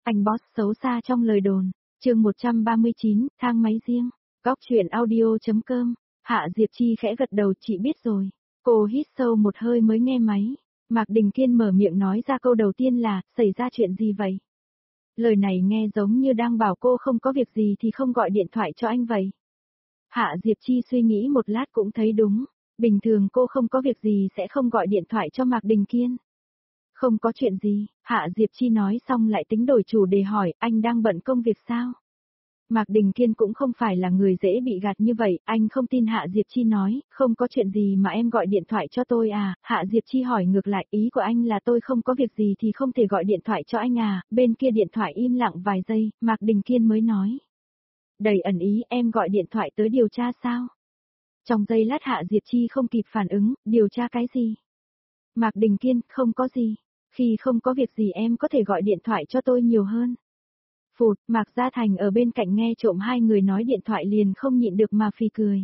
Anh boss xấu xa trong lời đồn. Chương 139, thang máy riêng. Góc truyện audio.com. Hạ Diệp Chi khẽ gật đầu, chị biết rồi. Cô hít sâu một hơi mới nghe máy. Mạc Đình Kiên mở miệng nói ra câu đầu tiên là, xảy ra chuyện gì vậy? Lời này nghe giống như đang bảo cô không có việc gì thì không gọi điện thoại cho anh vậy. Hạ Diệp Chi suy nghĩ một lát cũng thấy đúng. Bình thường cô không có việc gì sẽ không gọi điện thoại cho Mạc Đình Kiên. Không có chuyện gì, Hạ Diệp Chi nói xong lại tính đổi chủ đề hỏi, anh đang bận công việc sao? Mạc Đình Kiên cũng không phải là người dễ bị gạt như vậy, anh không tin Hạ Diệp Chi nói, không có chuyện gì mà em gọi điện thoại cho tôi à? Hạ Diệp Chi hỏi ngược lại, ý của anh là tôi không có việc gì thì không thể gọi điện thoại cho anh à? Bên kia điện thoại im lặng vài giây, Mạc Đình Kiên mới nói. Đầy ẩn ý, em gọi điện thoại tới điều tra sao? Trong giây lát Hạ Diệp Chi không kịp phản ứng, điều tra cái gì? Mạc Đình Kiên, không có gì. Khi không có việc gì em có thể gọi điện thoại cho tôi nhiều hơn. Phụt, Mạc Gia Thành ở bên cạnh nghe trộm hai người nói điện thoại liền không nhịn được mà phì cười.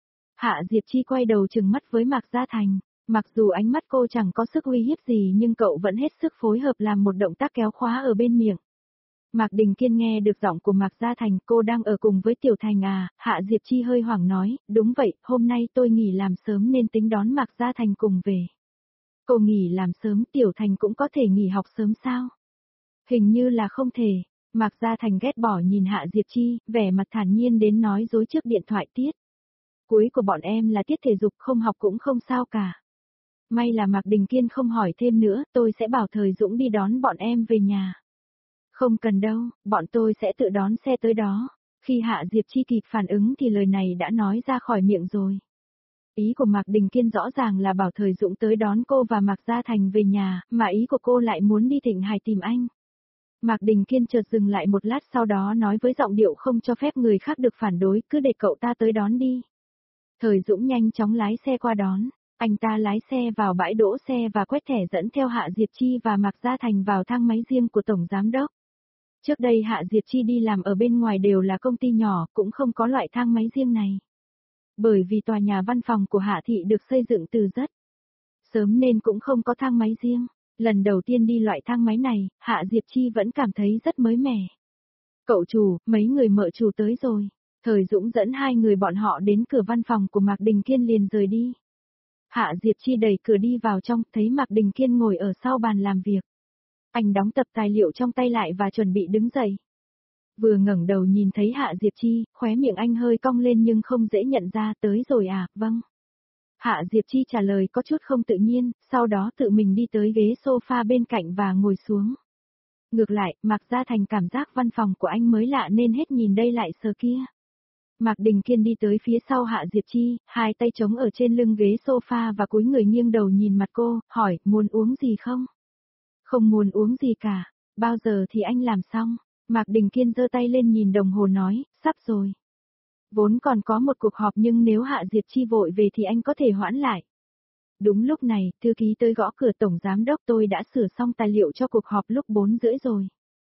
Hạ Diệp Chi quay đầu trừng mắt với Mạc Gia Thành. Mặc dù ánh mắt cô chẳng có sức uy hiếp gì nhưng cậu vẫn hết sức phối hợp làm một động tác kéo khóa ở bên miệng. Mạc Đình Kiên nghe được giọng của Mạc Gia Thành, cô đang ở cùng với Tiểu Thành à? Hạ Diệp Chi hơi hoảng nói, đúng vậy, hôm nay tôi nghỉ làm sớm nên tính đón Mạc Gia Thành cùng về. Cô nghỉ làm sớm, Tiểu Thành cũng có thể nghỉ học sớm sao? Hình như là không thể. Mạc Gia Thành ghét bỏ nhìn Hạ Diệp Chi, vẻ mặt thản nhiên đến nói dối trước điện thoại tiết. Cuối của bọn em là tiết thể dục, không học cũng không sao cả. May là Mạc Đình Kiên không hỏi thêm nữa, tôi sẽ bảo Thời Dũng đi đón bọn em về nhà. Không cần đâu, bọn tôi sẽ tự đón xe tới đó. Khi Hạ Diệp Chi kịp phản ứng thì lời này đã nói ra khỏi miệng rồi. Ý của Mạc Đình Kiên rõ ràng là bảo Thời Dũng tới đón cô và Mạc Gia Thành về nhà, mà ý của cô lại muốn đi Thịnh Hải tìm anh. Mạc Đình Kiên chợt dừng lại một lát sau đó nói với giọng điệu không cho phép người khác được phản đối, cứ để cậu ta tới đón đi. Thời Dũng nhanh chóng lái xe qua đón, anh ta lái xe vào bãi đỗ xe và quét thẻ dẫn theo Hạ Diệp Chi và Mạc Gia Thành vào thang máy riêng của Tổng Giám Đốc. Trước đây Hạ Diệp Chi đi làm ở bên ngoài đều là công ty nhỏ, cũng không có loại thang máy riêng này. Bởi vì tòa nhà văn phòng của Hạ Thị được xây dựng từ rất sớm nên cũng không có thang máy riêng. Lần đầu tiên đi loại thang máy này, Hạ Diệp Chi vẫn cảm thấy rất mới mẻ. Cậu chủ, mấy người mợ chủ tới rồi. Thời Dũng dẫn hai người bọn họ đến cửa văn phòng của Mạc Đình Kiên liền rời đi. Hạ Diệp Chi đẩy cửa đi vào trong, thấy Mạc Đình Kiên ngồi ở sau bàn làm việc. Anh đóng tập tài liệu trong tay lại và chuẩn bị đứng dậy. Vừa ngẩng đầu nhìn thấy Hạ Diệp Chi, khóe miệng anh hơi cong lên nhưng không dễ nhận ra, tới rồi à? Vâng. Hạ Diệp Chi trả lời có chút không tự nhiên, sau đó tự mình đi tới ghế sofa bên cạnh và ngồi xuống. Ngược lại, Mạc Gia Thành cảm giác văn phòng của anh mới lạ nên hết nhìn đây lại sờ kia. Mạc Đình Kiên đi tới phía sau Hạ Diệp Chi, hai tay chống ở trên lưng ghế sofa và cúi người nghiêng đầu nhìn mặt cô, hỏi, muốn uống gì không? Không muốn uống gì cả, bao giờ thì anh làm xong? Mạc Đình Kiên giơ tay lên nhìn đồng hồ nói, sắp rồi. Vốn còn có một cuộc họp nhưng nếu Hạ Diệp Chi vội về thì anh có thể hoãn lại. Đúng lúc này, thư ký tới gõ cửa Tổng Giám Đốc, tôi đã sửa xong tài liệu cho cuộc họp lúc 4 rưỡi rồi.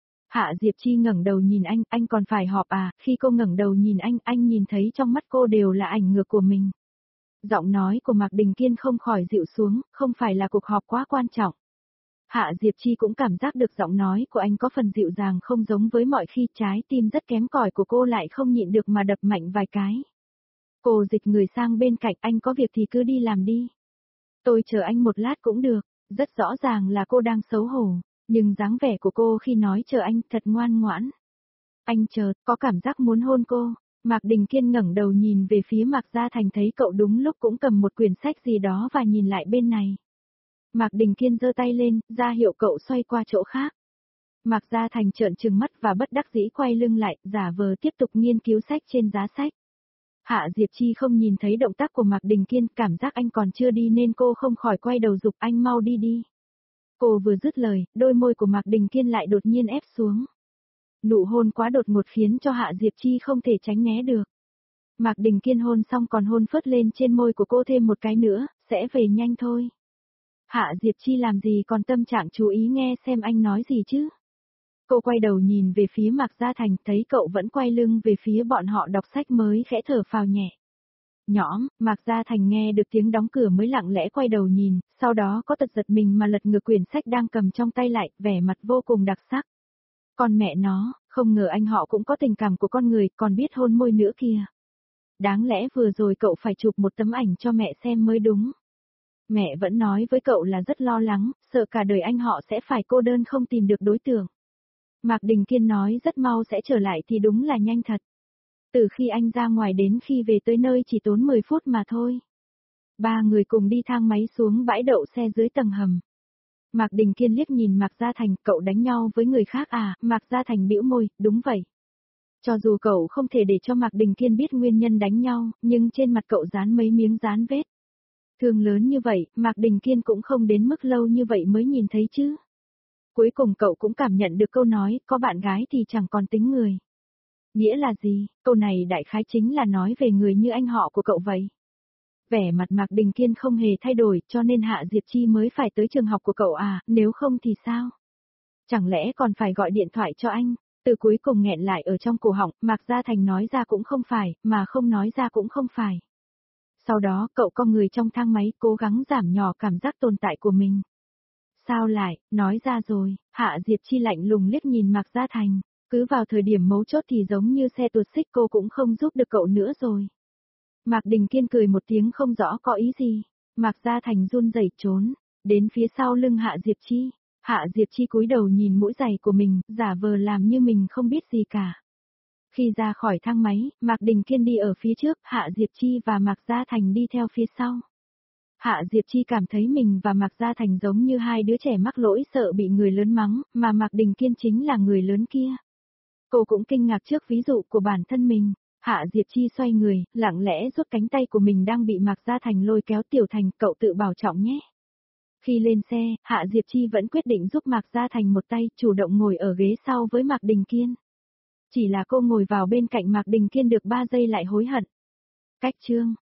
Hạ Diệp Chi ngẩng đầu nhìn anh còn phải họp à? Khi cô ngẩng đầu nhìn anh nhìn thấy trong mắt cô đều là ảnh ngược của mình. Giọng nói của Mạc Đình Kiên không khỏi dịu xuống, không phải là cuộc họp quá quan trọng. Hạ Diệp Chi cũng cảm giác được giọng nói của anh có phần dịu dàng không giống với mọi khi, trái tim rất kém cỏi của cô lại không nhịn được mà đập mạnh vài cái. Cô dịch người sang bên cạnh, anh có việc thì cứ đi làm đi. Tôi chờ anh một lát cũng được, rất rõ ràng là cô đang xấu hổ, nhưng dáng vẻ của cô khi nói chờ anh thật ngoan ngoãn. Anh chờ, có cảm giác muốn hôn cô. Mạc Đình Kiên ngẩng đầu nhìn về phía Mạc Gia Thành thấy cậu đúng lúc cũng cầm một quyển sách gì đó và nhìn lại bên này. Mạc Đình Kiên giơ tay lên, ra hiệu cậu xoay qua chỗ khác. Mạc Gia Thành trợn trừng mắt và bất đắc dĩ quay lưng lại, giả vờ tiếp tục nghiên cứu sách trên giá sách. Hạ Diệp Chi không nhìn thấy động tác của Mạc Đình Kiên, cảm giác anh còn chưa đi nên cô không khỏi quay đầu giục anh mau đi đi. Cô vừa dứt lời, đôi môi của Mạc Đình Kiên lại đột nhiên ép xuống. Nụ hôn quá đột ngột khiến cho Hạ Diệp Chi không thể tránh né được. Mạc Đình Kiên hôn xong còn hôn phớt lên trên môi của cô thêm một cái nữa, sẽ về nhanh thôi. Hạ Diệp Chi làm gì còn tâm trạng chú ý nghe xem anh nói gì chứ. Cô quay đầu nhìn về phía Mạc Gia Thành, thấy cậu vẫn quay lưng về phía bọn họ đọc sách mới khẽ thở phào nhẹ. Nhõm, Mạc Gia Thành nghe được tiếng đóng cửa mới lặng lẽ quay đầu nhìn, sau đó có tật giật mình mà lật ngược quyển sách đang cầm trong tay lại, vẻ mặt vô cùng đặc sắc. Con mẹ nó, không ngờ anh họ cũng có tình cảm của con người, còn biết hôn môi nữa kìa. Đáng lẽ vừa rồi cậu phải chụp một tấm ảnh cho mẹ xem mới đúng. Mẹ vẫn nói với cậu là rất lo lắng, sợ cả đời anh họ sẽ phải cô đơn không tìm được đối tượng. Mạc Đình Kiên nói rất mau sẽ trở lại thì đúng là nhanh thật. Từ khi anh ra ngoài đến khi về tới nơi chỉ tốn 10 phút mà thôi. Ba người cùng đi thang máy xuống bãi đậu xe dưới tầng hầm. Mạc Đình Kiên liếc nhìn Mạc Gia Thành, cậu đánh nhau với người khác à? Mạc Gia Thành bĩu môi, đúng vậy. Cho dù cậu không thể để cho Mạc Đình Kiên biết nguyên nhân đánh nhau, nhưng trên mặt cậu dán mấy miếng dán vết. Thương lớn như vậy, Mạc Đình Kiên cũng không đến mức lâu như vậy mới nhìn thấy chứ. Cuối cùng cậu cũng cảm nhận được câu nói, có bạn gái thì chẳng còn tính người. Nghĩa là gì? Câu này đại khái chính là nói về người như anh họ của cậu vậy. Vẻ mặt Mạc Đình Kiên không hề thay đổi, cho nên Hạ Diệp Chi mới phải tới trường học của cậu à, nếu không thì sao? Chẳng lẽ còn phải gọi điện thoại cho anh? Từ cuối cùng nghẹn lại ở trong cổ họng, Mạc Gia Thành nói ra cũng không phải, mà không nói ra cũng không phải. Sau đó cậu con người trong thang máy cố gắng giảm nhỏ cảm giác tồn tại của mình. Sao lại, nói ra rồi, Hạ Diệp Chi lạnh lùng liếc nhìn Mạc Gia Thành, cứ vào thời điểm mấu chốt thì giống như xe tuột xích cô cũng không giúp được cậu nữa rồi. Mạc Đình Kiên cười một tiếng không rõ có ý gì, Mạc Gia Thành run rẩy trốn, đến phía sau lưng Hạ Diệp Chi. Hạ Diệp Chi cúi đầu nhìn mũi giày của mình, giả vờ làm như mình không biết gì cả. Khi ra khỏi thang máy, Mạc Đình Kiên đi ở phía trước, Hạ Diệp Chi và Mạc Gia Thành đi theo phía sau. Hạ Diệp Chi cảm thấy mình và Mạc Gia Thành giống như hai đứa trẻ mắc lỗi sợ bị người lớn mắng, mà Mạc Đình Kiên chính là người lớn kia. Cô cũng kinh ngạc trước ví dụ của bản thân mình. Hạ Diệp Chi xoay người, lặng lẽ rút cánh tay của mình đang bị Mạc Gia Thành lôi kéo. Tiểu Thành, cậu tự bảo trọng nhé. Khi lên xe, Hạ Diệp Chi vẫn quyết định giúp Mạc Gia Thành một tay, chủ động ngồi ở ghế sau với Mạc Đình Kiên. Chỉ là cô ngồi vào bên cạnh Mạc Đình Kiên được 3 giây lại hối hận. Cách chương